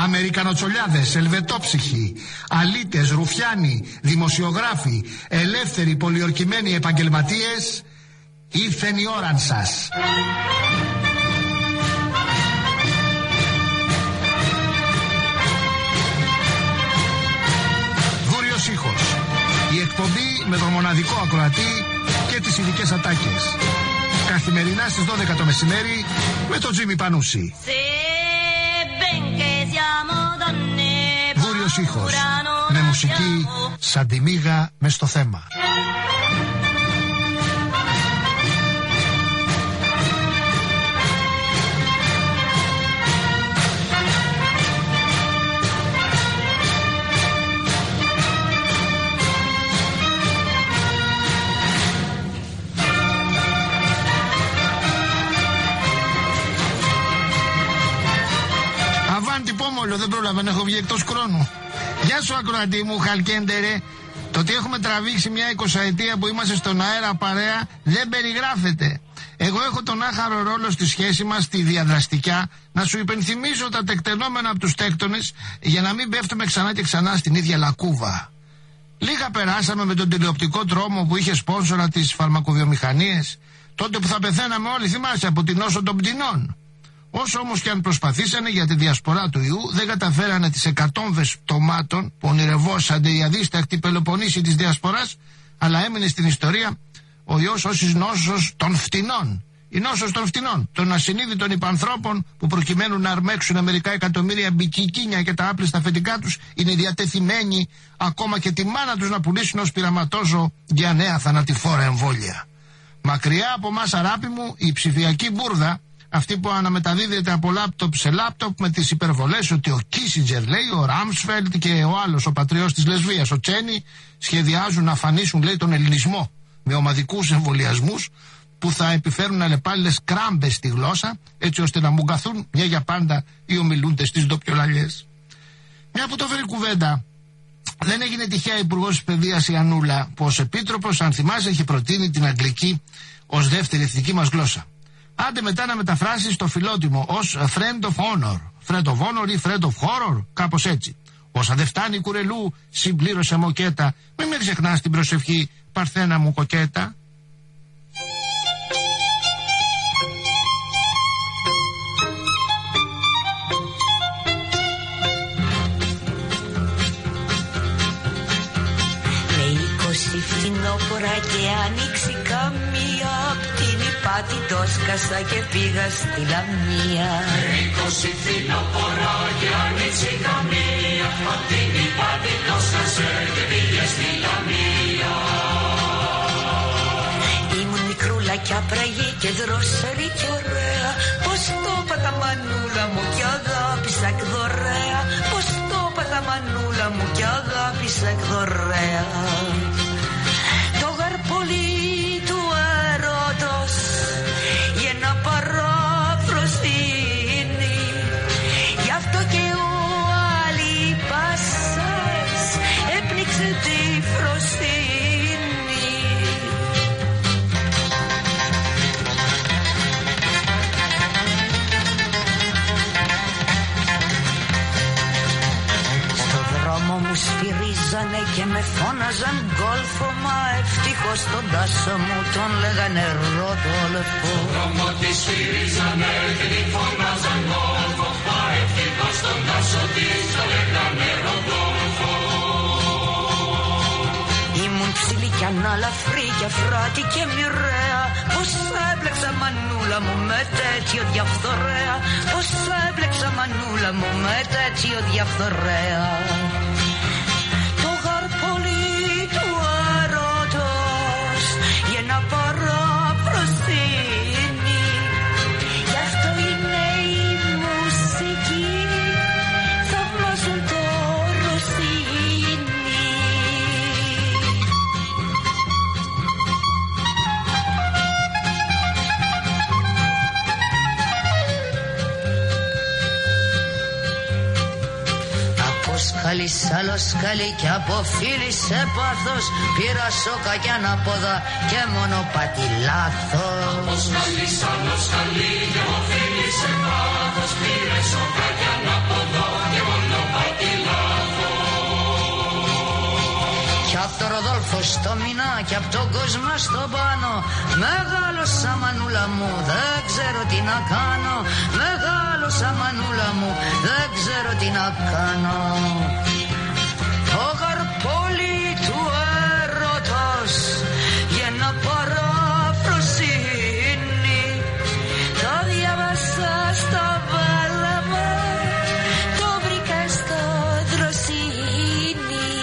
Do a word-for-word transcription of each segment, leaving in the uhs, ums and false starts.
Αμερικανοτσολιάδες, ελβετόψυχοι, αλήτες, ρουφιάνοι, δημοσιογράφοι, ελεύθεροι, πολιορκημένοι επαγγελματίες, ήρθεν η ώρα σας. Δούριος ήχος. Η εκπομπή με τον μοναδικό ακροατή και τις ειδικές ατάκες. Καθημερινά στις δώδεκα το μεσημέρι με τον Τζίμι Πανούση. Δούριος ήχος. Με μουσική σαν τη μύγα μες στο θέμα. Δεν πρόλαβα να έχω βγει εκτός χρόνου. Γεια σου ακροατή μου, χαλκέντερε. Το ότι έχουμε τραβήξει μια εικοσαετία που είμαστε στον αέρα παρέα δεν περιγράφεται. Εγώ έχω τον άχαρο ρόλο στη σχέση μας, τη διαδραστικά, να σου υπενθυμίσω τα τεκτενόμενα από τους τέκτονες για να μην πέφτουμε ξανά και ξανά στην ίδια λακκούβα. Λίγα περάσαμε με τον τηλεοπτικό τρόμο που είχε σπόνσορα τις φαρμακοβιομηχανίες, τότε που θα πεθαίναμε όλοι, θυμάσαι, από την νόσο των πτηνών. Όσο όμως και αν προσπαθήσανε για τη διασπορά του ιού, δεν καταφέρανε τις εκατόμβες πτωμάτων που ονειρευόσανται οι αδίστακτοι Πελοποννήσοι της διασποράς, αλλά έμεινε στην ιστορία ο ιός ως εις νόσος των φτηνών. Η νόσος των φτηνών, των ασυνείδητων υπανθρώπων που προκειμένου να αρμέξουν μερικά εκατομμύρια μπικικίνια και τα άπλιστα αφεντικά τους, είναι διατεθειμένοι ακόμα και τη μάνα τους να πουλήσουν ως πειραματόζω για νέα θανατηφόρα εμβόλια. Μακριά από μας, αράπη μου, η ψηφιακή μπουρδα, αυτή που αναμεταδίδεται από λάπτοπ σε λάπτοπ με τις υπερβολές ότι ο Κίσιντζερ, λέει, ο Ράμσφελτ και ο άλλος, ο πατριός της λεσβείας, ο Τσένι, σχεδιάζουν να αφανίσουν, λέει, τον ελληνισμό με ομαδικούς εμβολιασμούς που θα επιφέρουν αλλεπάλληλες κράμπες στη γλώσσα, έτσι ώστε να μουγκαθούν μια για πάντα οι ομιλούντες της ντοπιολαλιές. Μια που το φέρει κουβέντα, δεν έγινε τυχαία υπουργός της παιδείας η Ανούλα, που ως επίτροπος, αν θυμάσαι, έχει προτείνει την αγγλική ως δεύτερη εθνική μας γλώσσα. Άντε μετά να μεταφράσεις το φιλότιμο ως friend of honor. Friend of honor ή friend of horror, κάπως έτσι. Όσα δεν φτάνει κουρελού, συμπλήρωσε μοκέτα. Μην με ξεχνάς την προσευχή, Παρθένα μου κοκέτα. Με είκοσι φθινόπωρα και άνοιξη καμία, απ' την Πάτη το σκάσα και πήγα στη Λαμία. Είκοσι φθινόπωρα και άνοιξη καμία, απ' την Πάτη το σκάσα και πήγα στη Λαμία. Ήμουν μικρούλα κι άπραγη και δρόσερη κι ωραία, πως το πατα μανούλα μου κι αγάπησα εκ δωρέα, πως το πατα μανούλα μου κι αγάπησα εκ δωρέα. Το γαρπολί του έρωτος ένα παραφροσύνη, γι' αυτό και ο Αλιπάσας έπνιξε τη φροσύνη. Στο δρόμο μου σφυρίζανε και με φώναζαν γκόλφο, μα ευτυχώς τον τάσο μου τον λέγανε Ροδόλφο. Στο δρόμο της σφυρίζανε και τη φώναζαν γκόλφο, μα ευτυχώς τον τάσο της τον λέγανε Ροδόλφο. Ήμουν ψηλή κι ανάλαφρη κι αφράτη και μοιραία, πως έπλεξα μανούλα μου με τέτοιο διαφθορέα, πως έπλεξα μανούλα μου με τέτοιο διαφθορέα. Το γαρπολί του έρωτος για να παραπροσύνει, γι' αυτό είναι η μουσική, θαυμάζουν το Ρωσίνι. Σκάλι σ' άλλο σκάλι κι από φίλη σε πάθος, πήρα σόκα κι ανάποδα και μονοπάτι λάθος. Από σκάλι σ' άλλο σκάλι κι από φίλη σε πάθος, πήρε σόκα κι ανάποδα και μονοπάτι. στο μηνάκι απ' τον κόσμο στο πάνω. Μεγάλωσα μανούλα μου, δεν ξέρω τι να κάνω. Μεγάλωσα μανούλα μου, δεν ξέρω τι να κάνω. Το γαρπόλι του έρωτος για να παραφροσύνει. Το διάβασα στο βάλαμα, το βρήκα στο δροσίνι.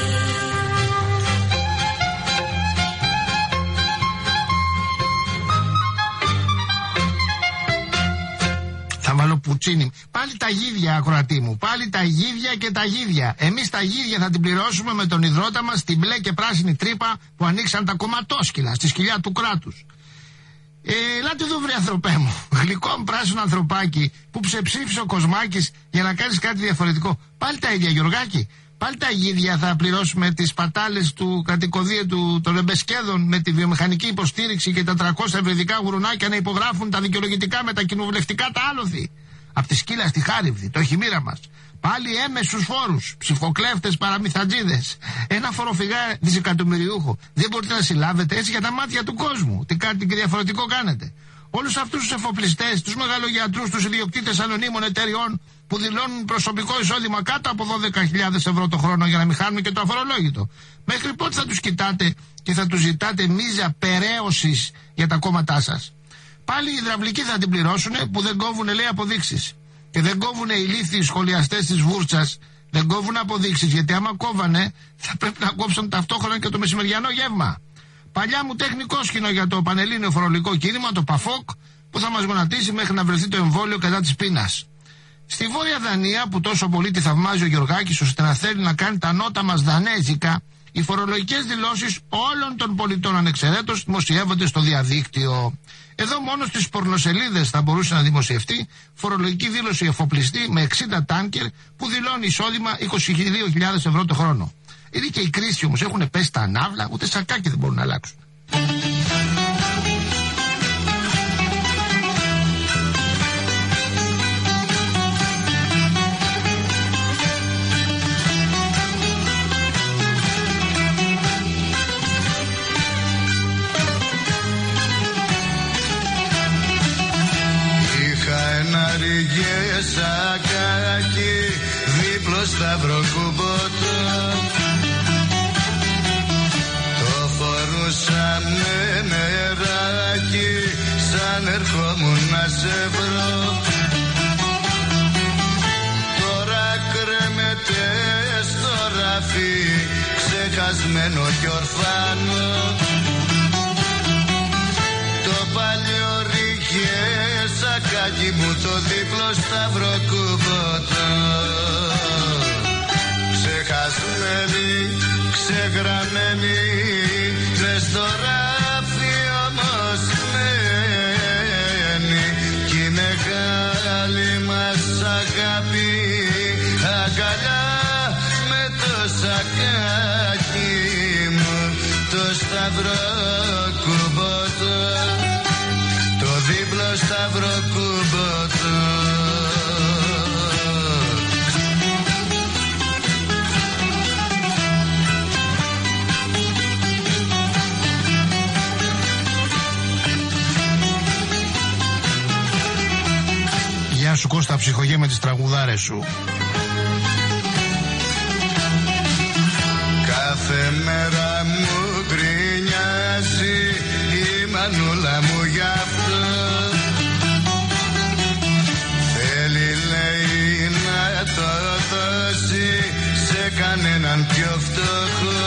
Θα βάλω πουτσίνι. Πάλι τα γίδια, ακροατή μου. Πάλι τα γίδια και τα γίδια. Εμείς τα γίδια θα την πληρώσουμε με τον υδρότα μας την μπλε και πράσινη τρύπα που ανοίξαν τα κομματόσκυλα στη σκυλιά του κράτους. Ε, ελάτε εδώ, βρε ανθρωπέ μου. Γλυκό πράσινο ανθρωπάκι που ψεψήφισε ο Κοσμάκης για να κάνεις κάτι διαφορετικό. Πάλι τα ίδια, Γιωργάκη. Πάλι τα γίδια θα πληρώσουμε τις πατάλες του κρατικοδίαιτου των Εμπεσκέδων με τη βιομηχανική υποστήριξη και τα τριακόσια ευρυδικά γουρουνάκια να υπογράφουν τα δικαιολογητικά με τα κοινοβουλευτικά τα άλοθη. Απ' τη σκύλα στη Χάριβδη, το χειμήρα μας. Πάλι έμεσους φόρους, ψηφοκλέφτες, παραμυθατζίδες. Ένα φοροφυγά δισεκατομμυριούχο. Δεν μπορείτε να συλλάβετε έτσι για τα μάτια του κόσμου. Τι κάτι και διαφορετικό κάνετε. Όλους αυτούς τους εφοπλιστές, τους μεγαλογιατρούς, τους ιδιοκτήτες ανωνύμων εταιριών που δηλώνουν προσωπικό εισόδημα κάτω από δώδεκα χιλιάδες ευρώ το χρόνο για να μην χάνουν και το αφορολόγητο. Μέχρι πότε θα τους κοιτάτε και θα τους ζητάτε μίζα περαίωσης για τα κόμματά σας. Πάλι οι υδραυλικοί θα την πληρώσουν που δεν κόβουνε, λέει, αποδείξεις. Και δεν κόβουνε οι ηλίθιοι σχολιαστές της Βούρτσας. Δεν κόβουν αποδείξεις, γιατί άμα κόβανε θα πρέπει να κόψουν ταυτόχρονα και το μεσημεριανό γεύμα. Παλιά μου τεχνικό σκηνό για το πανελλήνιο φορολογικό κίνημα, το ΠΑΦΟΚ, που θα μας γονατίσει μέχρι να βρεθεί το εμβόλιο κατά της πείνας. Στη Βόρεια Δανία, που τόσο πολύ τη θαυμάζει ο Γεωργάκης ώστε να θέλει να κάνει τα νότα μας δανέζικα, οι φορολογικές δηλώσεις όλων των πολιτών ανεξαιρέτως δημοσιεύονται στο διαδίκτυο. Εδώ μόνο στις πορνοσελίδες θα μπορούσε να δημοσιευτεί φορολογική δήλωση εφοπλιστή με εξήντα τάνκερ που δηλώνει εισόδημα είκοσι δύο χιλιάδες ευρώ το χρόνο. Είναι και οι κρίσεις όμως, έχουν πέσει τα ανάβλα, ούτε σακάκι δεν μπορούν να αλλάξουν. Σακάκι δίπλο σταυροκούμποτο, το φορούσα με νεράκι σαν ερχόμουν να σε βρω. Τώρα κρέμεται στο ράφι ξεχασμένο κι ορφάνο, το παλιό ρίγε σακάκι μου το δίπλο σταυροκούμποτο. Ξεχασμένη, ξεγραμμένη, μες στο ράφι όμως μένει κι η μεγάλη μας αγάπη αγκαλιά με το σακάκι μου το σταυροκούμποτο, το δίπλο σταυροκούμποτο. Γεια σου Κώστα, ψυχογέ με τις τραγουδάρες σου. Κάθε μέρα μου γκρινιάζει η μανούλα μου γι' αυτό. Θέλει, λέει, να το δώσει σε κανέναν πιο φτωχό,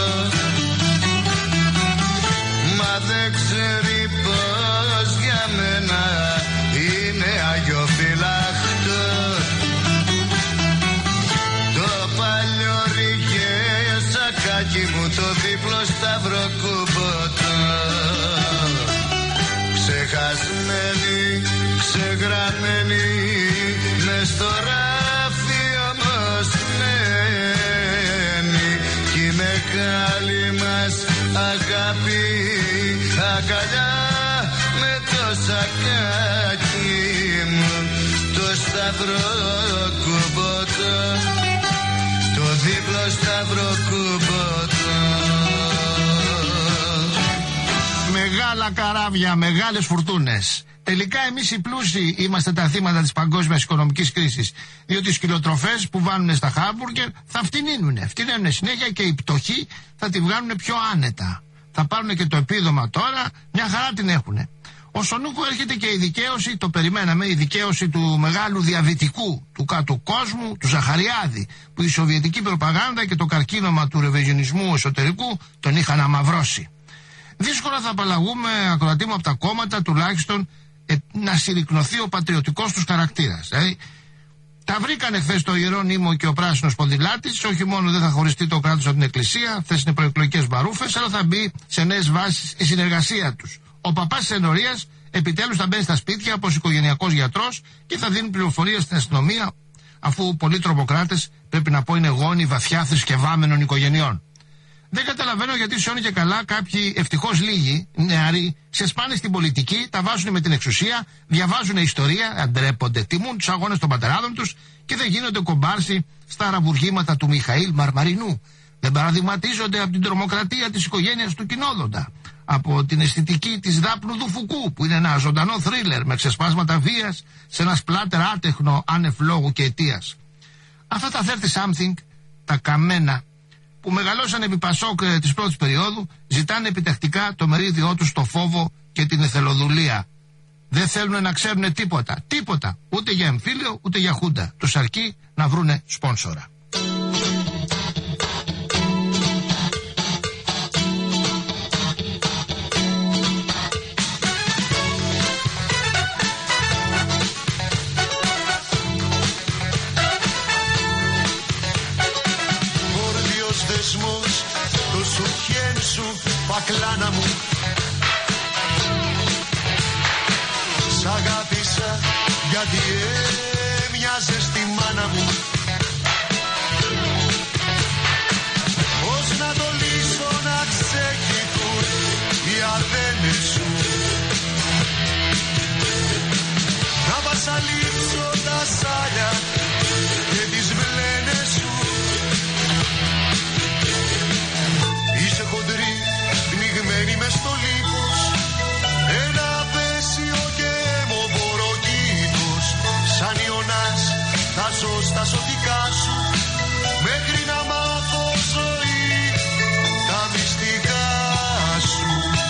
μα δεν ξέρει πως για μένα είναι αγιοφυλάχτο. Το παλιό ρίγε σακάκι μου το δίπλο σταυροκούμποτο, ξεχασμένη, ξεγραμμένη, μες στο ράφι όμως μένει κι η μεγάλη μας αγάπη αγκαλιά με το σακάκι μου το σταυροκούμποτο, το δίπλο σταυροκούμποτο. καράβια, μεγάλες φουρτούνες. Τελικά εμείς οι πλούσιοι είμαστε τα θύματα της παγκόσμιας οικονομικής κρίσης. Διότι οι σκυλοτροφές που βάνουν στα χάμπουργκερ θα φτηνίνουνε. Φτηνίνουνε συνέχεια και οι πτωχοί θα τη βγάλουν πιο άνετα. Θα πάρουν και το επίδομα τώρα, μια χαρά την έχουνε. Όσον ούκο έρχεται και η δικαίωση, το περιμέναμε, η δικαίωση του μεγάλου διαβητικού του κάτω κόσμου, του Ζαχαριάδη, που η σοβιετική προπαγάνδα και το καρκίνωμα του ρεβεζιονισμού εσωτερικού τον είχαν αμαυρώσει. Δύσκολα θα απαλλαγούμε, ακροατή μου, από τα κόμματα, τουλάχιστον ε, να συρρικνωθεί ο πατριωτικός τους χαρακτήρας. Δηλαδή, τα βρήκανε χθες το Ιερό Νήμο και ο πράσινος ποδηλάτης. Όχι μόνο δεν θα χωριστεί το κράτος από την Εκκλησία, χθες είναι προεκλογικές μπαρούφες, αλλά θα μπει σε νέες βάσεις η συνεργασία τους. Ο παπάς της ενορίας επιτέλους θα μπαίνει στα σπίτια όπως οικογενειακός γιατρός και θα δίνει πληροφορίες στην αστυνομία, αφού πολλοί τρομοκράτες, πρέπει να πω, είναι γόνοι βαθιά θρησκευάμενων οικογενειών. Δεν καταλαβαίνω γιατί σε όνει και καλά κάποιοι ευτυχώς λίγοι νεαροί ξεσπάνε στην πολιτική, τα βάζουν με την εξουσία, διαβάζουν ιστορία, αντρέπονται, τιμούν τους αγώνες των πατεράδων τους και δεν γίνονται κομπάρσι στα αραβουργήματα του Μιχαήλ Μαρμαρινού. Δεν παραδειγματίζονται από την τρομοκρατία της οικογένειας του Κοινόδοντα, από την αισθητική της Δάπνου του Φουκού, που είναι ένα ζωντανό θρίλερ με ξεσπάσματα βίας σε ένα σπλάτερ άτεχνο άνευ λόγου και αιτίας. Αυτά τα θέρτι something, τα καμένα, που μεγαλώσαν επί Πασόκ ε, της πρώτης περίοδου, ζητάνε επιτακτικά το μερίδιό τους στο φόβο και την εθελοδουλία. Δεν θέλουν να ξέρουν τίποτα, τίποτα, ούτε για εμφύλιο ούτε για χούντα. Τους αρκεί να βρούνε σπόνσορα. Το σουχέν σου, πακλάνα μου, σ' αγάπησα γιατί έμοιαζες στη μάνα μου. Πώς να το λύσω να ξεχυθούν οι αρδένες σου, να βασαλίψω τα σάλια και τις βλένες σου. Είσαι χοντρή, πνιγμένη μες στο λίπος, ένα απέσιο και αιμοποροκήτος. Σαν Ιωνάς θα ζω στα σωτικά σου, μέχρι να μάθω ζωή τα μυστικά σου.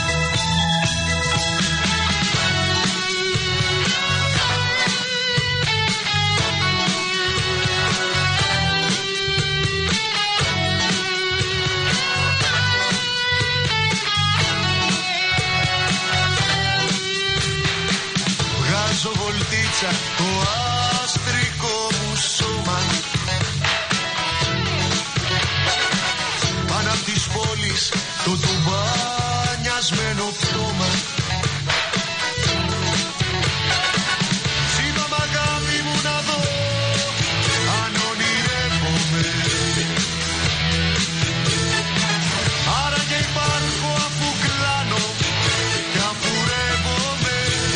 Βολτίτσα το άστρικο μου σώμα, πάνω απ' της πόλης το τουμπάνιασμένο πτώμα. Ζήτω μ' αγάπη μου να δω αν ονειρεύομαι, άρα και υπάρχω αφού κλάνω και αφού ρεύομαι.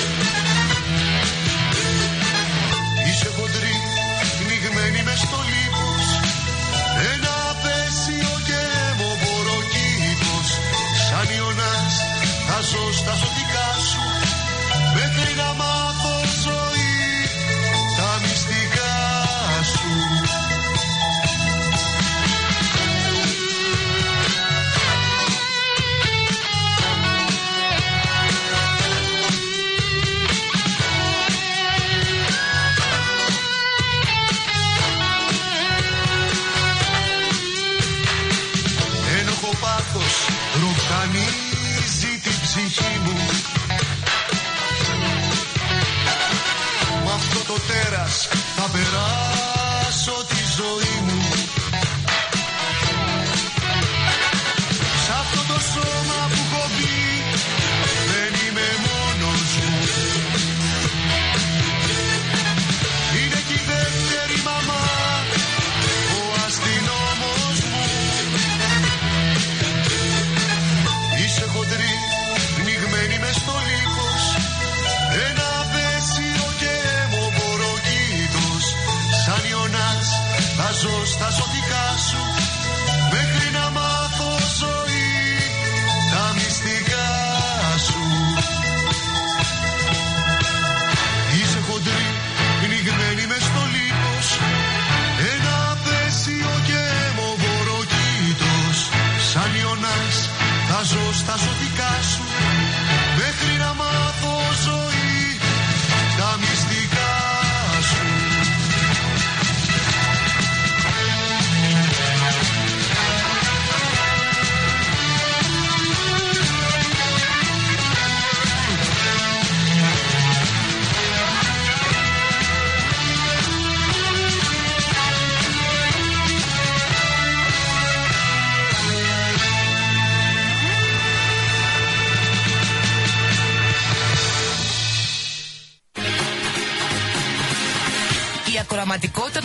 Είσαι χοντρή, πνιγμένη μες στο λίπος, ένα απέσιο και αιμοποροκήτος. Σαν Ιωνάς θα ζω στα σωτικά σου, μέχρι να μάθω ζωή τα μυστικά σου. Ροκανίζει την ψυχή μου, μ' αυτό το τέρας θα περάσω τη ζωή μου. Σ' αυτό το σώμα που έχω μπει δεν είμαι μόνος μου. Είναι και η δεύτερη μαμά, ο αστυνόμος μου. Είσαι χοντρή, πνιγμένη μες στο λίπος, ένα απέσιο και αιμοποροκήτος. Σαν Ιωνάς θα ζω στα ζωτικά σου, μέχρι να μάθω ζωή τα μυστικά σου.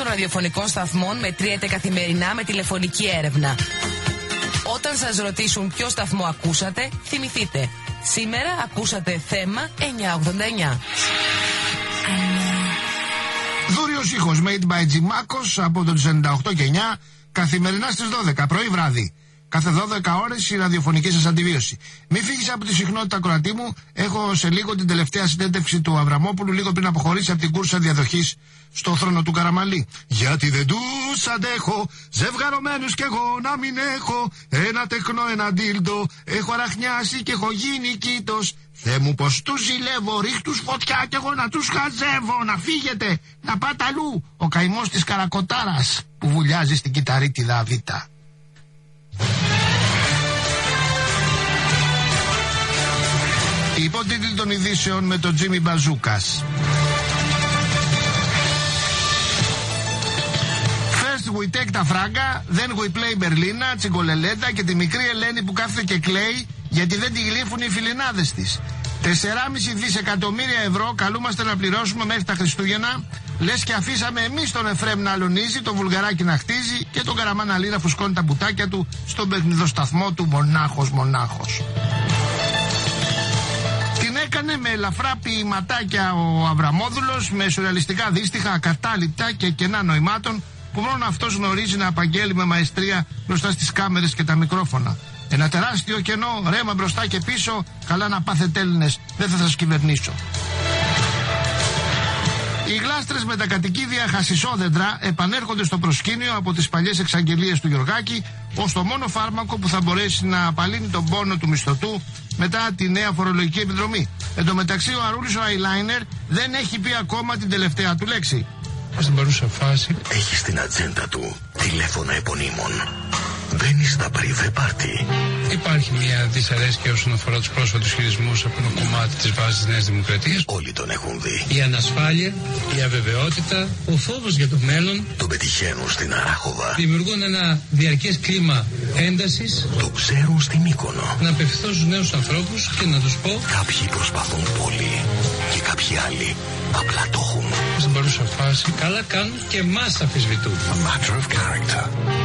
ραδιοφωνικών σταθμών μετριέται καθημερινά με τηλεφωνική έρευνα. Όταν σας ρωτήσουν ποιο σταθμό ακούσατε, θυμηθείτε. Σήμερα ακούσατε θέμα εννιακόσια ογδόντα εννιά. Δούριος ήχος made by Τζιμάκος από το ενενήντα οκτώ και εννιά, καθημερινά στις δώδεκα, πρωί βράδυ. Κάθε δώδεκα ώρες η ραδιοφωνική σας αντιβίωση. Μην φύγεις από τη συχνότητα, ακροατή μου. Έχω σε λίγο την τελευταία συνέντευξη του Αβραμόπουλου, λίγο πριν αποχωρήσει από την κούρσα διαδοχής στο θρόνο του Καραμαλή. Γιατί δεν τους αντέχω, ζευγαρωμένους κι εγώ να μην έχω. Ένα τεχνό, ένα ντίλντο, έχω αραχνιάσει και έχω γίνει κήτος. Θε μου πως τους ζηλεύω, ρίχτους φωτιά κι εγώ να τους χαζεύω. Να φύγετε, να πάτε αλλού. Ο καημός της Καρακοτάρας που βουλιάζει στην κυταρίτιδα Β. Υπότιτλοι των ειδήσεων με τον Τζίμι Μπαζούκας. First we take τα φράγκα, then we play Μπερλίνα, Τσιγκολελέντα και τη μικρή Ελένη που κάθεται και κλαίει γιατί δεν τη γλύφουν οι φιλινάδες της. τέσσερα κόμμα πέντε δισεκατομμύρια ευρώ καλούμαστε να πληρώσουμε μέχρι τα Χριστούγεννα. Λες και αφήσαμε εμείς τον Εφρέμ να αλωνίζει, τον Βουλγαράκι να χτίζει και τον Καραμάνα Λίρα φουσκώνει τα μπουτάκια του στον παιχνιδοσταθμό του μονάχος μονάχος. Την έκανε με ελαφρά ποιηματάκια ο Αβραμόδουλος, με σουρεαλιστικά δύστιχα, ακατάληπτα και κενά νοημάτων που μόνο αυτός γνωρίζει να απαγγέλει με μαεστρία μπροστά στις κάμερες και τα μικρόφωνα. Ένα τεράστιο κενό, ρέμα μπροστά και πίσω, καλά να πάθετε Έλληνες, δεν θα σας κυβερνήσω. Οι γλάστρες με τα κατοικίδια χασισόδεντρα επανέρχονται στο προσκήνιο από τις παλιές εξαγγελίες του Γιωργάκη ως το μόνο φάρμακο που θα μπορέσει να απαλύνει τον πόνο του μισθωτού μετά τη νέα φορολογική επιδρομή. Εν τω μεταξύ ο Αρούλης ο Άιλάινερ δεν έχει πει ακόμα την τελευταία του λέξη. Στην παρούσα φάση έχει στην ατζέντα του τηλέφωνα επωνύμων. Μπαίνει στα πριβέ πάρτι. Υπάρχει μια δυσαρέσκεια όσον αφορά τους πρόσφατους χειρισμούς από το κομμάτι της βάσης της Νέας Δημοκρατίας. Όλοι τον έχουν δει. Η ανασφάλεια, η αβεβαιότητα, ο φόβος για το μέλλον. Τον πετυχαίνουν στην Αράχοβα. Δημιουργούν ένα διαρκές κλίμα έντασης. Το ξέρουν στην Μύκονο. Να απευθυνθώ στους νέους ανθρώπους και να τους πω. Κάποιοι προσπαθούν πολύ και κάποιοι άλλοι απλά το έχουν. Στην παρούσα φάση καλά κάνουν και μας αφισβητούν. A matter of character.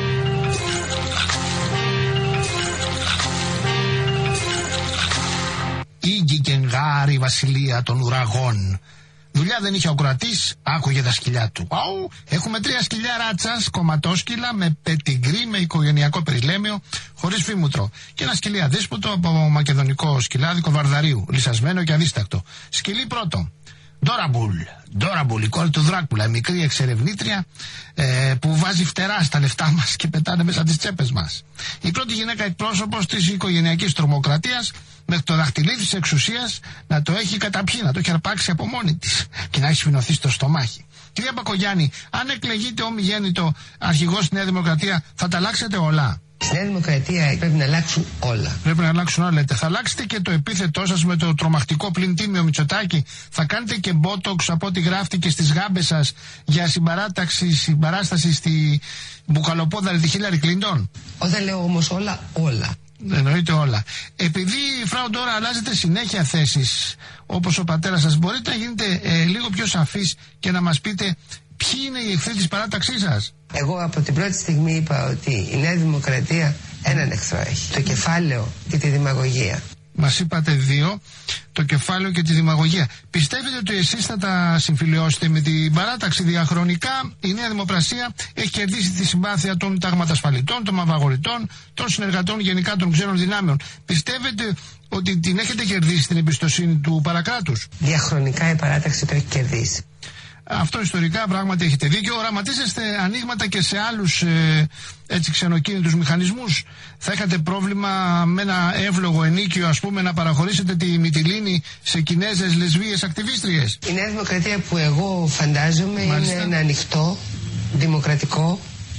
Ήγη και γάρη βασιλεία των ουραγών. Δουλειά δεν είχε ο κρατής, άκουγε τα σκυλιά του. Αου, έχουμε τρία σκυλιά ράτσας, κομματόσκυλα, με πετιγκρί, με οικογενειακό περιλέμιο, χωρίς φήμουτρο. Και ένα σκυλί αδίσποτο από μακεδονικό σκυλάδικο Βαρδαρίου, λυσασμένο και αδίστακτο. Σκυλί πρώτο. Ντόραμπουλ, Ντόραμπουλ, η κόρη του Δράκουλα, μικρή εξερευνήτρια ε, που βάζει φτερά στα λεφτά μας και πετάνε μέσα τις τσέπες μας. Η πρώτη γυναίκα εκπρόσωπος της οικογενειακής τρομοκρατίας, μέχρι το δαχτυλίδι της εξουσίας να το έχει καταπιεί, να το έχει αρπάξει από μόνη της και να έχει σφινωθεί στο στομάχι. Κυρία Μπακογιάννη, αν εκλεγείτε ομιγέννητο αρχηγός στη Νέα Δημοκρατία, θα τα αλλάξετε όλα. Στη Νέα Δημοκρατία πρέπει να αλλάξουν όλα. Πρέπει να αλλάξουν όλα, λέτε. Θα αλλάξετε και το επίθετό σας με το τρομακτικό πλην τίμιο Μητσοτάκη. Θα κάνετε και μπότοξ από ό,τι γράφτηκε στις γάμπες σας για συμπαράταξη, συμπαράσταση στη μπουκαλοπόδαρη τη Χίλαρη Κλίντον. Όταν λέω όμως όλα, όλα. Εννοείται όλα. Επειδή η Φράου τώρα αλλάζετε συνέχεια θέσεις, όπως ο πατέρας σας, μπορείτε να γίνετε ε, λίγο πιο σαφείς και να μας πείτε ποιοι είναι οι εχθροί της παράταξής σας. Εγώ από την πρώτη στιγμή είπα ότι η Νέα Δημοκρατία έναν εχθρό έχει. Το κεφάλαιο και τη δημαγωγία. Μας είπατε δύο, το κεφάλαιο και τη δημαγωγία. Πιστεύετε ότι εσείς θα τα συμφιλιώσετε με την παράταξη? Διαχρονικά η Νέα Δημοκρατία έχει κερδίσει τη συμπάθεια των ταγματασφαλιτών, των μαυαγοριτών, των συνεργατών γενικά των ξένων δυνάμεων. Πιστεύετε ότι την έχετε κερδίσει την εμπιστοσύνη του παρακράτους? Διαχρονικά η παράταξη το έχει κερδίσει. Αυτό ιστορικά πράγματι έχετε δίκιο. Οραματίζεστε ανοίγματα και σε άλλους ε, έτσι ξενοκίνητους μηχανισμούς? Θα είχατε πρόβλημα με ένα εύλογο ενίκιο, ας πούμε, να παραχωρήσετε τη Μυτιλήνη σε Κινέζες λεσβείες ακτιβίστριες? Η Νέα Δημοκρατία που εγώ φαντάζομαι Μάλιστα. είναι ένα ανοιχτό, δημοκρατικό,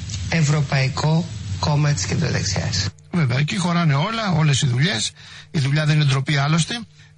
ευρωπαϊκό κόμμα της κεντροδεξιάς. Βέβαια, εκεί χωράνε όλα, όλες οι δουλειές. Η δουλειά δεν είναι ντροπή άλλωστε.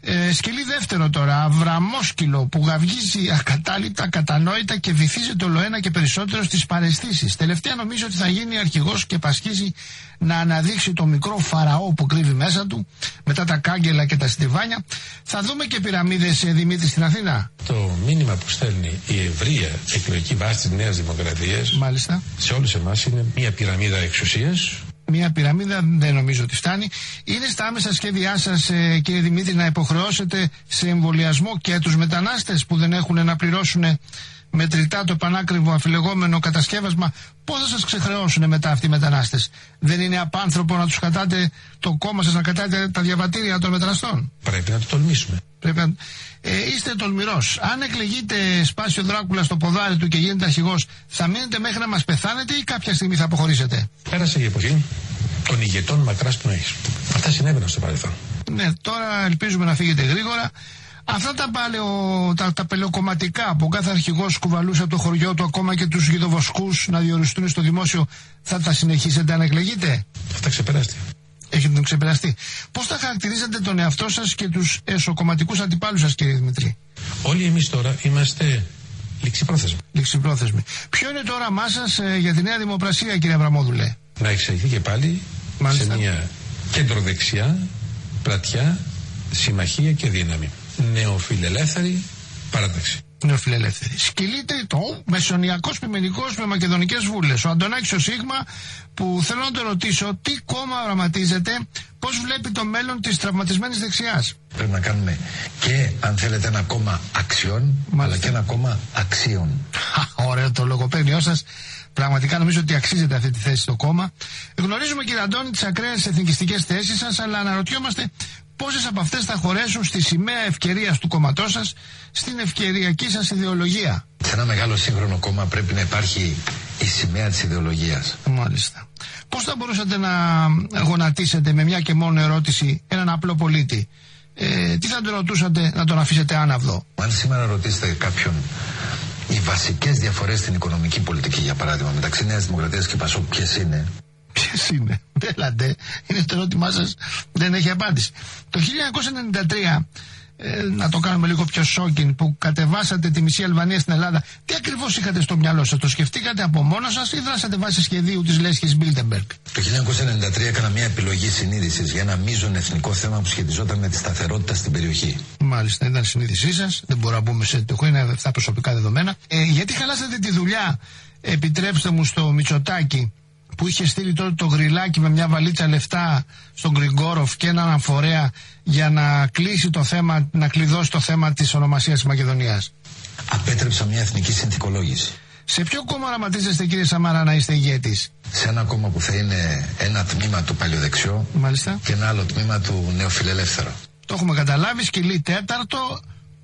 Ε, σκυλί δεύτερο τώρα, Αβραμόσκυλο, που γαυγίζει ακατάληπτα, ακατανόητα και βυθίζεται ολοένα και περισσότερο στις παραισθήσεις. Τελευταία νομίζω ότι θα γίνει αρχηγός και πασχίζει να αναδείξει το μικρό φαραώ που κρύβει μέσα του, μετά τα κάγκελα και τα στιβάνια. Θα δούμε και πυραμίδες, ε, Δημήτρη, στην Αθήνα. Το μήνυμα που στέλνει η ευρεία εκλογική βάση της Νέας Δημοκρατίας, μάλιστα, σε όλους εμάς είναι μια πυραμίδα εξουσίας. Μια πυραμίδα δεν νομίζω ότι φτάνει. Είναι στα άμεσα σχέδιά σας, ε, κύριε Δημήτρη, να υποχρεώσετε σε εμβολιασμό και τους μετανάστες που δεν έχουν να πληρώσουν μετρητά το πανάκριβο αφιλεγόμενο κατασκεύασμα? Πώς θα σας ξεχρεώσουν μετά αυτοί οι μετανάστες? Δεν είναι απάνθρωπο να τους κατάτε, το κόμμα σας να κατάτε τα διαβατήρια των μεταναστών? Πρέπει να το τολμήσουμε. Πρέπει να... ε, είστε τολμηρός. Αν εκλεγείτε, σπάσει ο Δράκουλα στο ποδάρι του και γίνετε αρχηγός, θα μείνετε μέχρι να μας πεθάνετε ή κάποια στιγμή θα αποχωρήσετε? Πέρασε η εποχή των ηγετών μακράς πνοής. Αυτά συνέβαιναν στο παρελθόν. Ναι, τώρα ελπίζουμε να φύγετε γρήγορα. Αυτά τα, παλαιο, τα, τα πελαιοκομματικά που κάθε αρχηγός κουβαλούσε από το χωριό του, ακόμα και τους γιδοβοσκούς να διοριστούν στο δημόσιο, θα τα συνεχίσετε αν εκλεγείτε? Αυτά ξεπεράστη. Έχετε ξεπεραστεί. Πώς θα χαρακτηρίζετε τον εαυτό σας και τους εσωκομματικούς αντιπάλους σας, κύριε Δημητρή? Όλοι εμείς τώρα είμαστε ληξιπρόθεσμοι. Ληξιπρόθεσμοι. Ποιο είναι το όραμά σας ε, για τη Νέα Δημοκρασία, κύριε Αβραμόδουλε? Να εξελιχθεί και πάλι, μάλιστα, σε μια κεντροδεξιά, πλατιά, συμμαχία και δύναμη. Νεοφιλελεύθερη παράταξη. Νεοφιλελεύθερη. Σκυλείται το μεσονιακός πειμενικός με μακεδονικές βούλες. Ο Αντωνάκης ο Σίγμα, που θέλω να το ρωτήσω, τι κόμμα οραματίζεται, πώς βλέπει το μέλλον της τραυματισμένης δεξιάς? Πρέπει να κάνουμε και, αν θέλετε, ένα κόμμα αξιών, μάλιστα, αλλά και ένα κόμμα αξίων. Ωραίο το λογοπαίγνιό σας. Πραγματικά νομίζω ότι αξίζεται αυτή τη θέση στο κόμμα. Γνωρίζουμε, κύριε Αντώνη, τις ακραίες εθνικιστικές θέσεις σας, αλλά αναρωτιόμαστε πόσες από αυτές θα χωρέσουν στη σημαία ευκαιρίας του κόμματός σας, στην ευκαιριακή σας ιδεολογία? Σε ένα μεγάλο σύγχρονο κόμμα πρέπει να υπάρχει η σημαία της ιδεολογίας. Μάλιστα. Πώς θα μπορούσατε να γονατίσετε με μια και μόνο ερώτηση έναν απλό πολίτη? Ε, τι θα τον ρωτούσατε να τον αφήσετε άναυδο? Αν σήμερα ρωτήσετε κάποιον οι βασικές διαφορές στην οικονομική πολιτική, για παράδειγμα, μεταξύ Νέας Δημοκρατίας και Πασόκ, ποιες είναι? Ποιες είναι? Έλατε, είναι το ερώτημά σας, δεν έχει απάντηση. Το χίλια εννιακόσια ενενήντα τρία, ε, να το κάνουμε λίγο πιο σόκιν, που κατεβάσατε τη μισή Αλβανία στην Ελλάδα, τι ακριβώς είχατε στο μυαλό σας? Το σκεφτήκατε από μόνο σας ή δράσατε βάσει σχεδίου της λέσχης Μπίλτεμπεργκ? Το χίλια εννιακόσια ενενήντα τρία έκανα μια επιλογή συνείδησης για ένα μείζον εθνικό θέμα που σχετιζόταν με τη σταθερότητα στην περιοχή. Μάλιστα, ήταν συνείδησή σας, δεν μπορώ να μπούμε σε το είναι αυτά προσωπικά δεδομένα. Ε, γιατί χαλάσατε τη δουλειά, επιτρέψτε μου, στο Μητσοτάκη, που είχε στείλει τότε το γριλάκι με μια βαλίτσα λεφτά στον Γκριγκόροφ και έναν αμφορέα για να κλείσει το θέμα, να κλειδώσει το θέμα της ονομασίας της Μακεδονίας? Απέτρεψα μια εθνική συνθηκολόγηση. Σε ποιο κόμμα οραματίζεστε, κύριε Σαμαρά, να είστε ηγέτης? Σε ένα κόμμα που θα είναι ένα τμήμα του παλιοδεξιό, μάλιστα, και ένα άλλο τμήμα του νεοφιλελεύθερο. Το έχουμε καταλάβει. Σκυλί τέταρτο,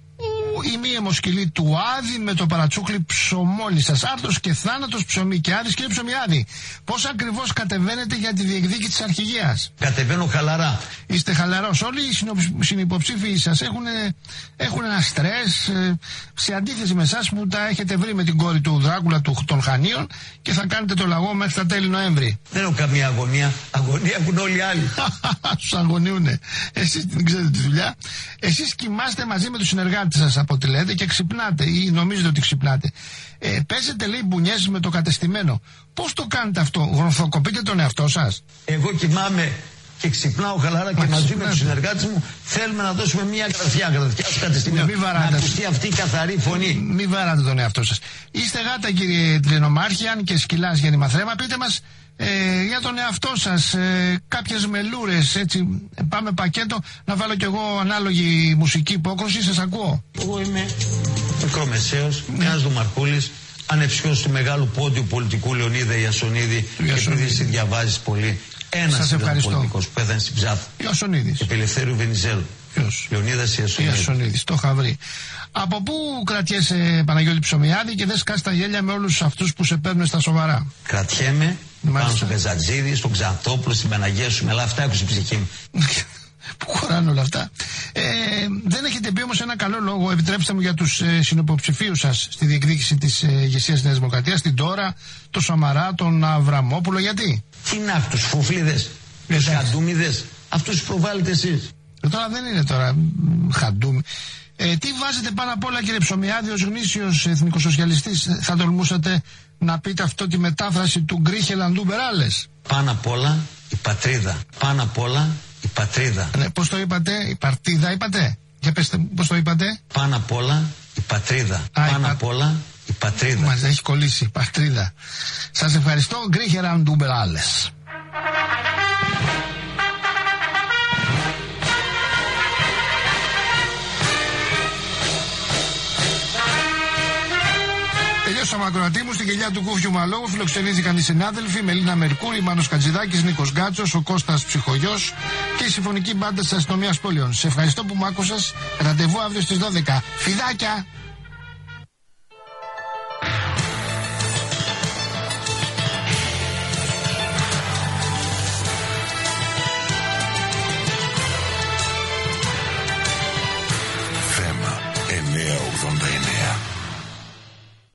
η μη αιμοσκυλή του Άδη με το παρατσούκλι ψωμόλι σας. Άρτος και θάνατος, ψωμί και Άδης, κύριε Ψωμιάδη. Πώς ακριβώς κατεβαίνετε για τη διεκδίκηση της αρχηγίας? Κατεβαίνω χαλαρά. Είστε χαλαρός? Όλοι οι συνυποψήφοι σας έχουν, έχουν ένα στρες, σε αντίθεση με εσάς που τα έχετε βρει με την κόρη του Δράκουλα του, των Χανίων, και θα κάνετε το λαγό μέχρι τα τέλη Νοέμβρη. Δεν έχω καμία αγωνία. Αγωνία έχουν όλοι οι άλλοι. Τους αγωνίουνε. Εσείς δεν ξέρετε τη δουλειά. Εσείς κοιμάστε μαζί με τους συνεργάτες σας, από ό,τι λέτε, και ξυπνάτε ή νομίζετε ότι ξυπνάτε. Ε, παίζετε, λέει, μπουνιές με το κατεστημένο. Πώς το κάνετε αυτό? Γροθοκοπείτε τον εαυτό σας? Εγώ κοιμάμαι και ξυπνάω χαλαρά. Μα και μαζί ξυπνάτε. Με τους συνεργάτες μου θέλουμε να δώσουμε μια γραφιά, γραφιά στο κατεστημένο. Ναι, να ακουστεί αυτή η καθαρή φωνή. Μην βαράτε τον εαυτό σας. Είστε γάτα, κύριε Τρινομάρχη, αν και σκυλάς για νημαθρέμα. Πείτε μας ε, για τον εαυτό σας ε, κάποιες μελούρες, έτσι, πάμε πακέτο, να βάλω κι εγώ ανάλογη μουσική υπόκρουση. Σας ακούω. Εγώ είμαι μικρομεσαίος, ναι, ένας Δουμαρχούλης, ανεψιός του μεγάλου πόντιου πολιτικού Λεωνίδα Ιασονίδη, και επειδή εσύ διαβάζεις πολύ, ένας ήταν πολιτικός που πέθανε στην Ψάθα. Ιασονίδης. Επελευθέριου Βενιζέλου. Ποιος? Λεωνίδας Ιασονίδης. Ιασονίδης, το είχα βρει. Από πού κρατιέσαι, Παναγιώτη Ψωμιάδη, και δεν σκάς τα γέλια με όλους αυτούς που σε παίρνουν στα σοβαρά? Κρατιέμαι πάνω στον Πεζατζίδη, στον Ξαντόπουλο, στην Παναγία σου, αλλά αυτά έχω στην ψυχή μου. Που χωράνε όλα αυτά. Ε, δεν έχετε πει όμως ένα καλό λόγο, επιτρέψτε μου, για τους ε, συνυποψηφίους σας στη διεκδίκηση της ε, ηγεσίας της Νέας Δημοκρατίας, την Τώρα, τον Σαμαρά, τον Αβραμόπουλο? Γιατί? Τι είναι αυτούς, φουφλίδες, τους χαντούμιδες, αυτούς τους προβάλλετε εσείς. Τώρα δεν είναι τώρα χαντούμι. Ε, τι βάζετε πάνω απ' όλα, κύριε Ψωμιάδη, ως γνήσιος εθνικοσοσιαλιστής? Θα τολμούσατε να πείτε αυτό τη μετάφραση του Γκρίχελαντ Ούμπερ Άλες? Πάνω απ' όλα η πατρίδα. Πάνω απ' όλα η πατρίδα. Ναι, πώς το είπατε? Η παρτίδα είπατε? Για πέστε μου, πώς το είπατε? Πάνω απ' όλα η πατρίδα. Α, πάνω απ' όλα η πατρίδα. Μας έχει κολλήσει η πατρίδα. Σας ευχαριστώ. Γκρίχελαντ Ούμπερ Άλες. Τελειώσαμε, ακροατή μου. Στην κοιλιά του Κούφιου Μαλόγου φιλοξενήθηκαν οι συνάδελφοι Μελίνα Μερκούρη, Μάνος Κατζηδάκης, Νίκος Γκάτσος, ο Κώστας Ψυχογιός και η Συμφωνική Μπάντα της Αστυνομίας Πόλεων. Σε ευχαριστώ που μ' άκουσες. Ραντεβού αύριο στις δώδεκα. Φιδάκια!